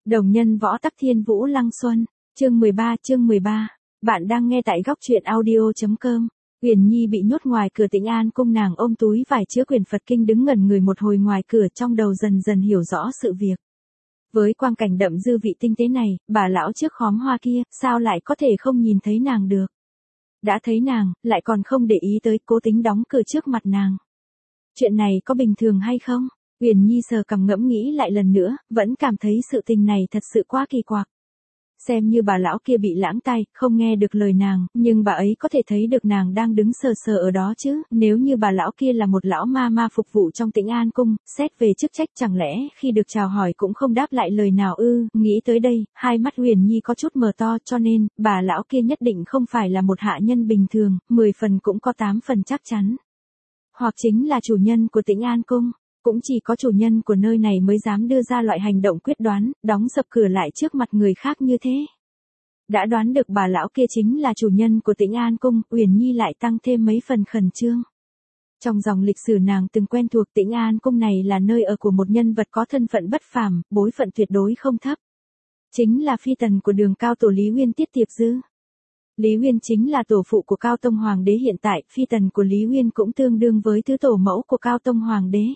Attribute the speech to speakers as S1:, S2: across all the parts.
S1: Đồng nhân võ tắc thiên vũ lăng xuân, chương 13. Bạn đang nghe tại góc truyện audio.com. Uyển Nhi bị nhốt ngoài cửa Tĩnh An cung, nàng ôm túi vải chứa quyển Phật kinh đứng ngẩn người một hồi ngoài cửa, trong đầu dần dần hiểu rõ sự việc. Với quang cảnh đậm dư vị tinh tế này, bà lão trước khóm hoa kia, sao lại có thể không nhìn thấy nàng được? Đã thấy nàng, lại còn không để ý tới, cố tính đóng cửa trước mặt nàng. Chuyện này có bình thường hay không? Uyển Nhi sờ cằm ngẫm nghĩ lại lần nữa, vẫn cảm thấy sự tình này thật sự quá kỳ quặc. Xem như bà lão kia bị lãng tai, không nghe được lời nàng, nhưng bà ấy có thể thấy được nàng đang đứng sờ sờ ở đó chứ. Nếu như bà lão kia là một lão ma phục vụ trong Tĩnh An cung, xét về chức trách chẳng lẽ khi được chào hỏi cũng không đáp lại lời nào ư? Nghĩ tới đây, hai mắt Uyển Nhi có chút mở to, cho nên bà lão kia nhất định không phải là một hạ nhân bình thường, 10 phần cũng có 8 phần chắc chắn. Hoặc chính là chủ nhân của Tĩnh An cung. Cũng chỉ có chủ nhân của nơi này mới dám đưa ra loại hành động quyết đoán, đóng sập cửa lại trước mặt người khác như thế. Đã đoán được bà lão kia chính là chủ nhân của Tĩnh An cung, Uyển Nhi lại tăng thêm mấy phần khẩn trương. Trong dòng lịch sử nàng từng quen thuộc, Tĩnh An cung này là nơi ở của một nhân vật có thân phận bất phàm, bối phận tuyệt đối không thấp. Chính là phi tần của Đường Cao tổ Lý Uyên Tiết Tiệp Dư. Lý Uyên chính là tổ phụ của Cao Tông Hoàng đế hiện tại, phi tần của Lý Uyên cũng tương đương với tứ tổ mẫu của Cao Tông Hoàng đế.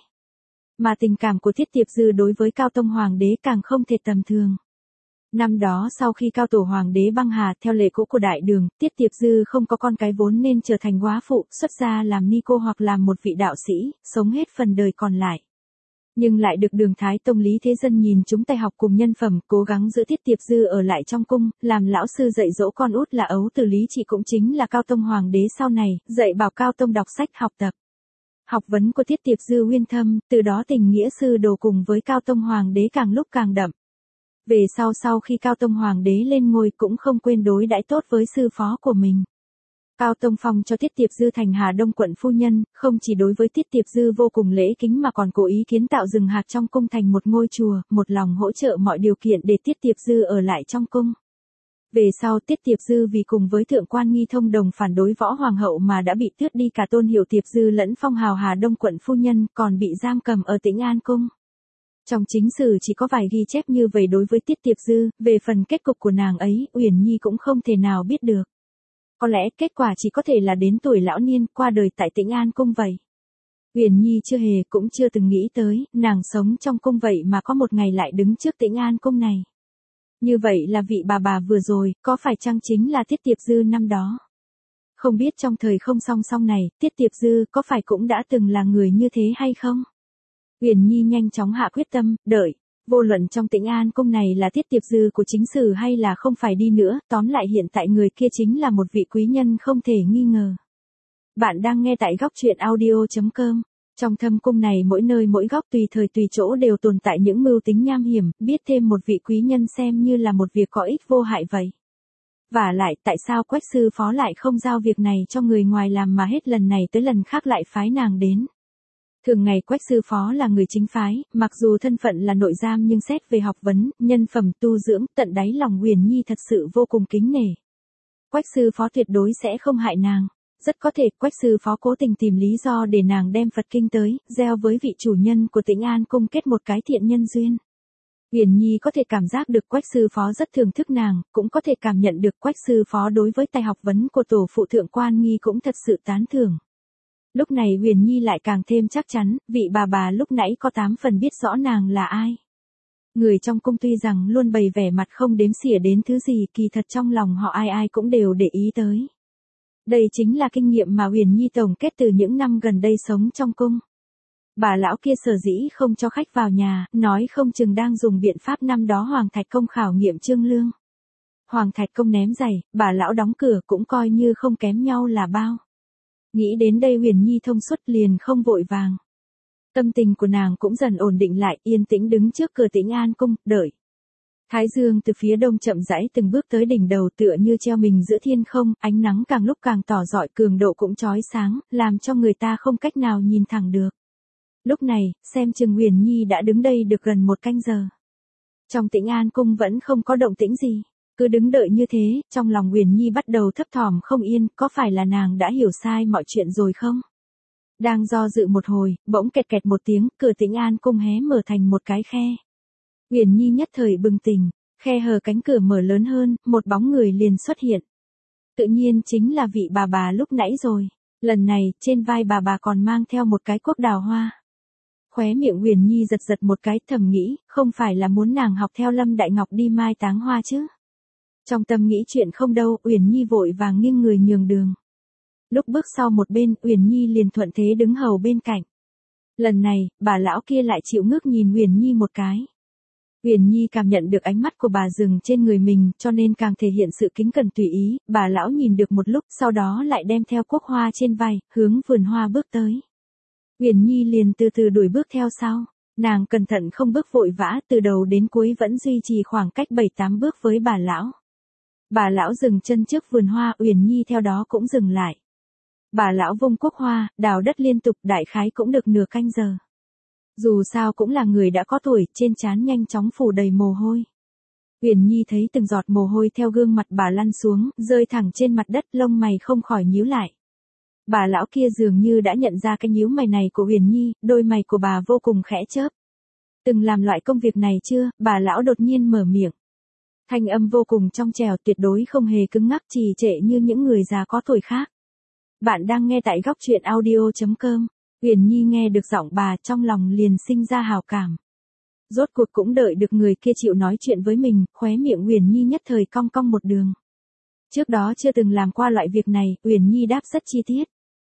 S1: Mà tình cảm của Tiết Tiệp Dư đối với Cao Tông Hoàng đế càng không thể tầm thường. Năm đó sau khi Cao Tổ Hoàng đế băng hà, theo lệ cũ của Đại Đường, Tiết Tiệp Dư không có con cái vốn nên trở thành góa phụ, xuất gia làm ni cô hoặc làm một vị đạo sĩ, sống hết phần đời còn lại. Nhưng lại được Đường Thái Tông Lý Thế Dân nhìn chúng tay học cùng nhân phẩm, cố gắng giữ Tiết Tiệp Dư ở lại trong cung, làm lão sư dạy dỗ con út là Ấu Tử Lý Trị, cũng chính là Cao Tông Hoàng đế sau này, dạy bảo Cao Tông đọc sách học tập. Học vấn của Tiết Tiệp Dư uyên thâm, từ đó tình nghĩa sư đồ cùng với Cao Tông Hoàng đế càng lúc càng đậm. Về sau khi Cao Tông Hoàng đế lên ngôi cũng không quên đối đãi tốt với sư phó của mình. Cao Tông phong cho Tiết Tiệp Dư thành Hà Đông quận phu nhân, không chỉ đối với Tiết Tiệp Dư vô cùng lễ kính mà còn cố ý kiến tạo rừng hạt trong cung thành một ngôi chùa, một lòng hỗ trợ mọi điều kiện để Tiết Tiệp Dư ở lại trong cung. Về sau Tiết Tiệp Dư vì cùng với thượng quan Nghi Thông đồng phản đối võ hoàng hậu mà đã bị tước đi cả tôn hiệu Tiệp Dư lẫn phong hào Hà Đông quận phu nhân, còn bị giam cầm ở Tĩnh An cung. Trong chính sử chỉ có vài ghi chép như vậy đối với Tiết Tiệp Dư, về phần kết cục của nàng ấy, Uyển Nhi cũng không thể nào biết được. Có lẽ kết quả chỉ có thể là đến tuổi lão niên, qua đời tại Tĩnh An cung vậy. Uyển Nhi chưa hề cũng chưa từng nghĩ tới, nàng sống trong cung vậy mà có một ngày lại đứng trước Tĩnh An cung này. Như vậy là vị bà vừa rồi, có phải chăng chính là Tiết Tiệp Dư năm đó? Không biết trong thời không song song này, Tiết Tiệp Dư có phải cũng đã từng là người như thế hay không? Uyển Nhi nhanh chóng hạ quyết tâm, đợi. Vô luận trong Tĩnh An cung này là Tiết Tiệp Dư của chính sử hay là không phải đi nữa, tóm lại hiện tại người kia chính là một vị quý nhân không thể nghi ngờ. Bạn đang nghe tại góc truyện audio.com. Trong thâm cung này mỗi nơi mỗi góc tùy thời tùy chỗ đều tồn tại những mưu tính nham hiểm, biết thêm một vị quý nhân xem như là một việc có ích vô hại vậy. Vả lại, tại sao Quách sư phó lại không giao việc này cho người ngoài làm mà hết lần này tới lần khác lại phái nàng đến? Thường ngày Quách sư phó là người chính phái, mặc dù thân phận là nội giam nhưng xét về học vấn, nhân phẩm tu dưỡng, tận đáy lòng Uyển Nhi thật sự vô cùng kính nể. Quách sư phó tuyệt đối sẽ không hại nàng. Rất có thể Quách sư phó cố tình tìm lý do để nàng đem Phật kinh tới, gieo với vị chủ nhân của Tĩnh An cung kết một cái thiện nhân duyên. Uyển Nhi có thể cảm giác được Quách sư phó rất thưởng thức nàng, cũng có thể cảm nhận được Quách sư phó đối với tài học vấn của tổ phụ thượng quan Nghi cũng thật sự tán thưởng. Lúc này Uyển Nhi lại càng thêm chắc chắn, vị bà lúc nãy có 8 phần biết rõ nàng là ai. Người trong cung tuy rằng luôn bày vẻ mặt không đếm xỉa đến thứ gì, kỳ thật trong lòng họ ai cũng đều để ý tới. Đây chính là kinh nghiệm mà Uyển Nhi tổng kết từ những năm gần đây sống trong cung. Bà lão kia sở dĩ không cho khách vào nhà, nói không chừng đang dùng biện pháp năm đó Hoàng Thạch Công khảo nghiệm Trương Lương. Hoàng Thạch Công ném giày, bà lão đóng cửa cũng coi như không kém nhau là bao. Nghĩ đến đây Uyển Nhi thông suốt liền không vội vàng. Tâm tình của nàng cũng dần ổn định lại, yên tĩnh đứng trước cửa Tĩnh An cung, đợi. Thái dương từ phía đông chậm rãi từng bước tới đỉnh đầu, tựa như treo mình giữa thiên không, ánh nắng càng lúc càng tỏ rọi, cường độ cũng chói sáng, làm cho người ta không cách nào nhìn thẳng được. Lúc này, xem chừng Uyển Nhi đã đứng đây được gần 1 canh giờ. Trong Tĩnh An cung vẫn không có động tĩnh gì, cứ đứng đợi như thế, trong lòng Uyển Nhi bắt đầu thấp thỏm không yên, có phải là nàng đã hiểu sai mọi chuyện rồi không? Đang do dự một hồi, bỗng kẹt kẹt một tiếng, cửa Tĩnh An cung hé mở thành một cái khe. Uyển Nhi nhất thời bừng tỉnh, khe hở cánh cửa mở lớn hơn, một bóng người liền xuất hiện. Tự nhiên chính là vị bà lúc nãy rồi. Lần này, trên vai bà còn mang theo một cái cuốc đào hoa. Khóe miệng Uyển Nhi giật giật một cái, thầm nghĩ, không phải là muốn nàng học theo Lâm Đại Ngọc đi mai táng hoa chứ. Trong tâm nghĩ chuyện không đâu, Uyển Nhi vội vàng nghiêng người nhường đường. Lúc bước sau một bên, Uyển Nhi liền thuận thế đứng hầu bên cạnh. Lần này, bà lão kia lại chịu ngước nhìn Uyển Nhi một cái. Uyển Nhi cảm nhận được ánh mắt của bà dừng trên người mình, cho nên càng thể hiện sự kính cẩn tùy ý. Bà lão nhìn được một lúc, sau đó lại đem theo cuốc hoa trên vai, hướng vườn hoa bước tới. Uyển Nhi liền từ từ đuổi bước theo sau. Nàng cẩn thận không bước vội vã, từ đầu đến cuối vẫn duy trì khoảng cách 7-8 bước với bà lão. Bà lão dừng chân trước vườn hoa, Uyển Nhi theo đó cũng dừng lại. Bà lão vung cuốc hoa, đào đất liên tục, đại khái cũng được nửa canh giờ. Dù sao cũng là người đã có tuổi, trên trán nhanh chóng phủ đầy mồ hôi. Uyển Nhi thấy từng giọt mồ hôi theo gương mặt bà lăn xuống, rơi thẳng trên mặt đất, lông mày không khỏi nhíu lại. Bà lão kia dường như đã nhận ra cái nhíu mày này của Uyển Nhi, đôi mày của bà vô cùng khẽ chớp. Từng làm loại công việc này chưa? Bà lão đột nhiên mở miệng. Thanh âm vô cùng trong trẻo, tuyệt đối không hề cứng ngắc trì trệ như những người già có tuổi khác. Bạn đang nghe tại góc truyện audio.com. Uyển Nhi nghe được giọng bà, trong lòng liền sinh ra hào cảm. Rốt cuộc cũng đợi được người kia chịu nói chuyện với mình, khóe miệng Uyển Nhi nhất thời cong cong một đường. Trước đó chưa từng làm qua loại việc này, Uyển Nhi đáp rất chi tiết.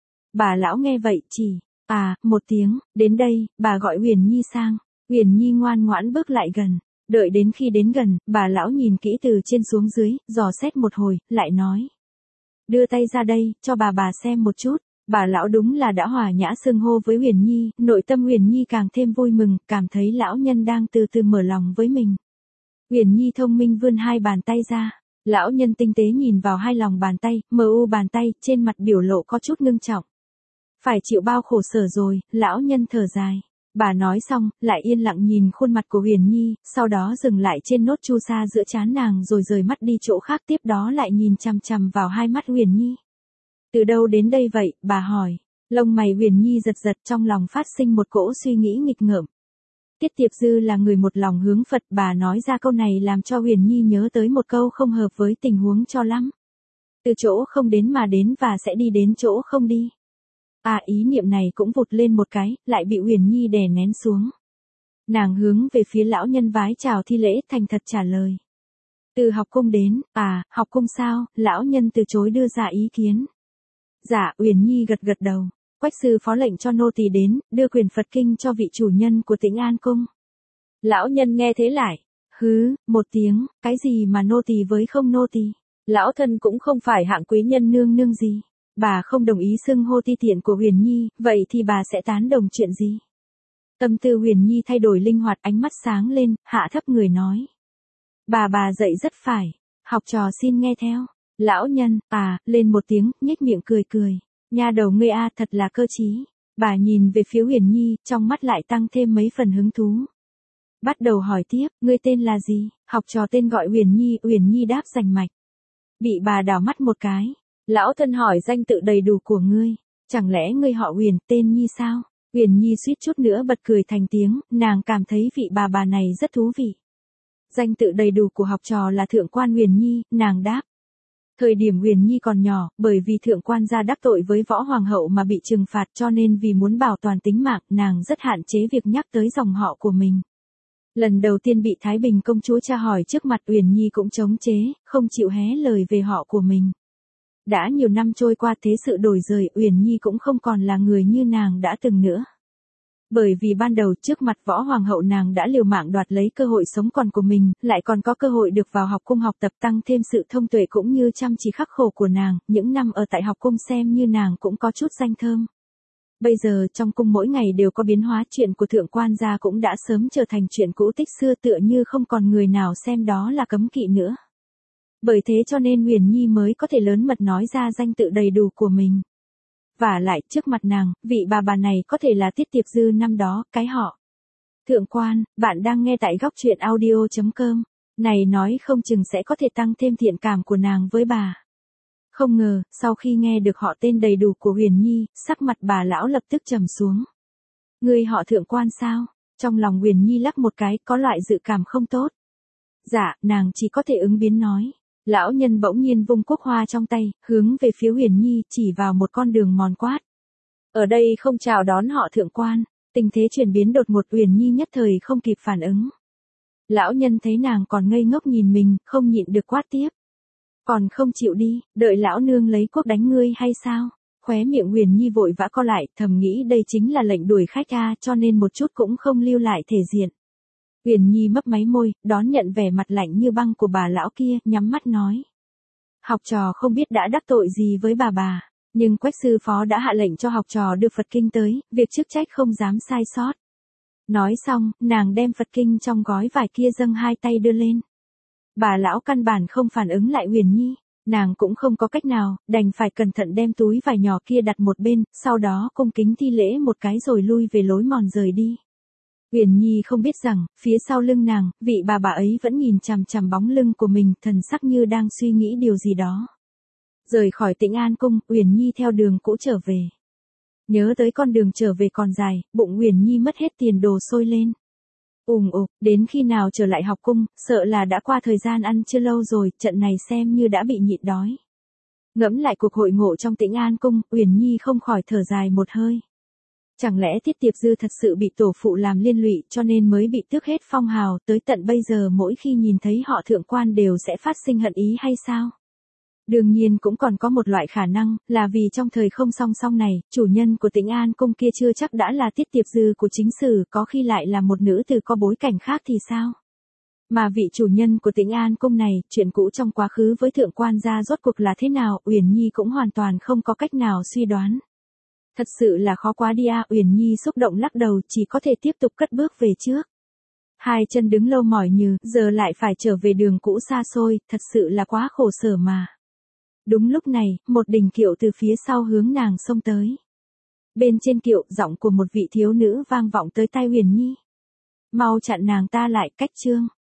S1: Bà lão nghe vậy chỉ, một tiếng, đến đây, bà gọi Uyển Nhi sang. Uyển Nhi ngoan ngoãn bước lại gần. Đợi đến khi đến gần, bà lão nhìn kỹ từ trên xuống dưới, dò xét một hồi, lại nói. Đưa tay ra đây, cho bà xem một chút. Bà lão đúng là đã hòa nhã xưng hô với Uyển Nhi, nội tâm Uyển Nhi càng thêm vui mừng, cảm thấy lão nhân đang từ từ mở lòng với mình. Uyển Nhi thông minh vươn hai bàn tay ra. Lão nhân tinh tế nhìn vào hai lòng bàn tay, mờ u bàn tay, trên mặt biểu lộ có chút ngưng trọng. Phải chịu bao khổ sở rồi, lão nhân thở dài. Bà nói xong, lại yên lặng nhìn khuôn mặt của Uyển Nhi, sau đó dừng lại trên nốt chu sa giữa trán nàng rồi rời mắt đi chỗ khác, tiếp đó lại nhìn chằm chằm vào hai mắt Uyển Nhi. Từ đâu đến đây vậy, bà hỏi. Lông mày Uyển Nhi giật giật, trong lòng phát sinh một cỗ suy nghĩ nghịch ngợm. Tiết Tiệp Dư là người một lòng hướng Phật, bà nói ra câu này làm cho Uyển Nhi nhớ tới một câu không hợp với tình huống cho lắm. Từ chỗ không đến mà đến và sẽ đi đến chỗ không đi. Ý niệm này cũng vụt lên một cái, lại bị Uyển Nhi đè nén xuống. Nàng hướng về phía lão nhân vái chào thi lễ, thành thật trả lời. Từ học cung đến, học cung sao? Lão nhân từ chối đưa ra ý kiến. Dạ, Uyển Nhi gật gật đầu. Quách sư phó lệnh cho nô tỳ đến, đưa quyền Phật kinh cho vị chủ nhân của Tĩnh An cung. Lão nhân nghe thế lại. Hứ, một tiếng, cái gì mà nô tỳ với không nô tỳ? Lão thân cũng không phải hạng quý nhân nương nương gì. Bà không đồng ý xưng hô ti tiện của Uyển Nhi, vậy thì bà sẽ tán đồng chuyện gì? Tâm tư Uyển Nhi thay đổi linh hoạt, ánh mắt sáng lên, hạ thấp người nói. Bà dạy rất phải, học trò xin nghe theo. Lão nhân, lên một tiếng, nhếch miệng cười cười. Nha đầu ngươi thật là cơ trí. Bà nhìn về phía Uyển Nhi, trong mắt lại tăng thêm mấy phần hứng thú. Bắt đầu hỏi tiếp, ngươi tên là gì? Học trò tên gọi Uyển Nhi đáp rành mạch. Bị bà đảo mắt một cái. Lão thân hỏi danh tự đầy đủ của ngươi. Chẳng lẽ ngươi họ Uyển, tên Nhi sao? Uyển Nhi suýt chút nữa bật cười thành tiếng, nàng cảm thấy vị bà này rất thú vị. Danh tự đầy đủ của học trò là Thượng quan Uyển Nhi, nàng đáp. Thời điểm Uyển Nhi còn nhỏ, bởi vì thượng quan gia đắc tội với võ hoàng hậu mà bị trừng phạt, cho nên vì muốn bảo toàn tính mạng, nàng rất hạn chế việc nhắc tới dòng họ của mình. Lần đầu tiên bị Thái Bình công chúa tra hỏi trước mặt, Uyển Nhi cũng chống chế, không chịu hé lời về họ của mình. Đã nhiều năm trôi qua, thế sự đổi rời, Uyển Nhi cũng không còn là người như nàng đã từng nữa. Bởi vì ban đầu trước mặt võ hoàng hậu nàng đã liều mạng đoạt lấy cơ hội sống còn của mình, lại còn có cơ hội được vào học cung học tập, tăng thêm sự thông tuệ cũng như chăm chỉ khắc khổ của nàng, những năm ở tại học cung xem như nàng cũng có chút danh thơm. Bây giờ trong cung mỗi ngày đều có biến hóa, chuyện của thượng quan gia cũng đã sớm trở thành chuyện cũ tích xưa, tựa như không còn người nào xem đó là cấm kỵ nữa. Bởi thế cho nên Uyển Nhi mới có thể lớn mật nói ra danh tự đầy đủ của mình. Và lại, trước mặt nàng, vị bà này có thể là Tiết Tiệp Dư năm đó, cái họ. Thượng quan, bạn đang nghe tại góc truyện audio.com. Này nói không chừng sẽ có thể tăng thêm thiện cảm của nàng với bà. Không ngờ, sau khi nghe được họ tên đầy đủ của Uyển Nhi, sắc mặt bà lão lập tức trầm xuống. Ngươi họ Thượng quan sao? Trong lòng Uyển Nhi lắc một cái, có loại dự cảm không tốt. Dạ, nàng chỉ có thể ứng biến nói. Lão nhân bỗng nhiên vung quốc hoa trong tay, hướng về phía Uyển Nhi, chỉ vào một con đường mòn quát. Ở đây không chào đón họ thượng quan. Tình thế chuyển biến đột ngột, Uyển Nhi nhất thời không kịp phản ứng. Lão nhân thấy nàng còn ngây ngốc nhìn mình, không nhịn được quát tiếp. Còn không chịu đi, đợi lão nương lấy quốc đánh ngươi hay sao? Khóe miệng Uyển Nhi vội vã co lại, thầm nghĩ đây chính là lệnh đuổi khách a, cho nên một chút cũng không lưu lại thể diện. Uyển Nhi mấp máy môi, đón nhận vẻ mặt lạnh như băng của bà lão kia, nhắm mắt nói. Học trò không biết đã đắc tội gì với bà, nhưng Quách sư phó đã hạ lệnh cho học trò đưa Phật kinh tới, việc chức trách không dám sai sót. Nói xong, nàng đem Phật kinh trong gói vải kia dâng hai tay đưa lên. Bà lão căn bản không phản ứng lại Uyển Nhi, nàng cũng không có cách nào, đành phải cẩn thận đem túi vải nhỏ kia đặt một bên, sau đó cung kính thi lễ một cái rồi lui về lối mòn rời đi. Uyển Nhi không biết rằng, phía sau lưng nàng, vị bà ấy vẫn nhìn chằm chằm bóng lưng của mình, thần sắc như đang suy nghĩ điều gì đó. Rời khỏi Tĩnh An cung, Uyển Nhi theo đường cũ trở về. Nhớ tới con đường trở về còn dài, bụng Uyển Nhi mất hết tiền đồ sôi lên. Đến khi nào trở lại học cung, sợ là đã qua thời gian ăn chưa lâu rồi, trận này xem như đã bị nhịn đói. Ngẫm lại cuộc hội ngộ trong Tĩnh An cung, Uyển Nhi không khỏi thở dài một hơi. Chẳng lẽ Tiết Tiệp Dư thật sự bị tổ phụ làm liên lụy cho nên mới bị tước hết phong hào, tới tận bây giờ mỗi khi nhìn thấy họ thượng quan đều sẽ phát sinh hận ý hay sao? Đương nhiên cũng còn có một loại khả năng, là vì trong thời không song song này, chủ nhân của Tĩnh An cung kia chưa chắc đã là Tiết Tiệp Dư của chính sử, có khi lại là một nữ tử có bối cảnh khác thì sao? Mà vị chủ nhân của Tĩnh An cung này, chuyện cũ trong quá khứ với thượng quan gia rốt cuộc là thế nào, Uyển Nhi cũng hoàn toàn không có cách nào suy đoán. Thật sự là khó quá đi à, Uyển Nhi xúc động lắc đầu, chỉ có thể tiếp tục cất bước về trước. Hai chân đứng lâu mỏi nhừ, giờ lại phải trở về đường cũ xa xôi, thật sự là quá khổ sở mà. Đúng lúc này, một đình kiệu từ phía sau hướng nàng xông tới. Bên trên kiệu, giọng của một vị thiếu nữ vang vọng tới tai Uyển Nhi. Mau chặn nàng ta lại, Cách Trương.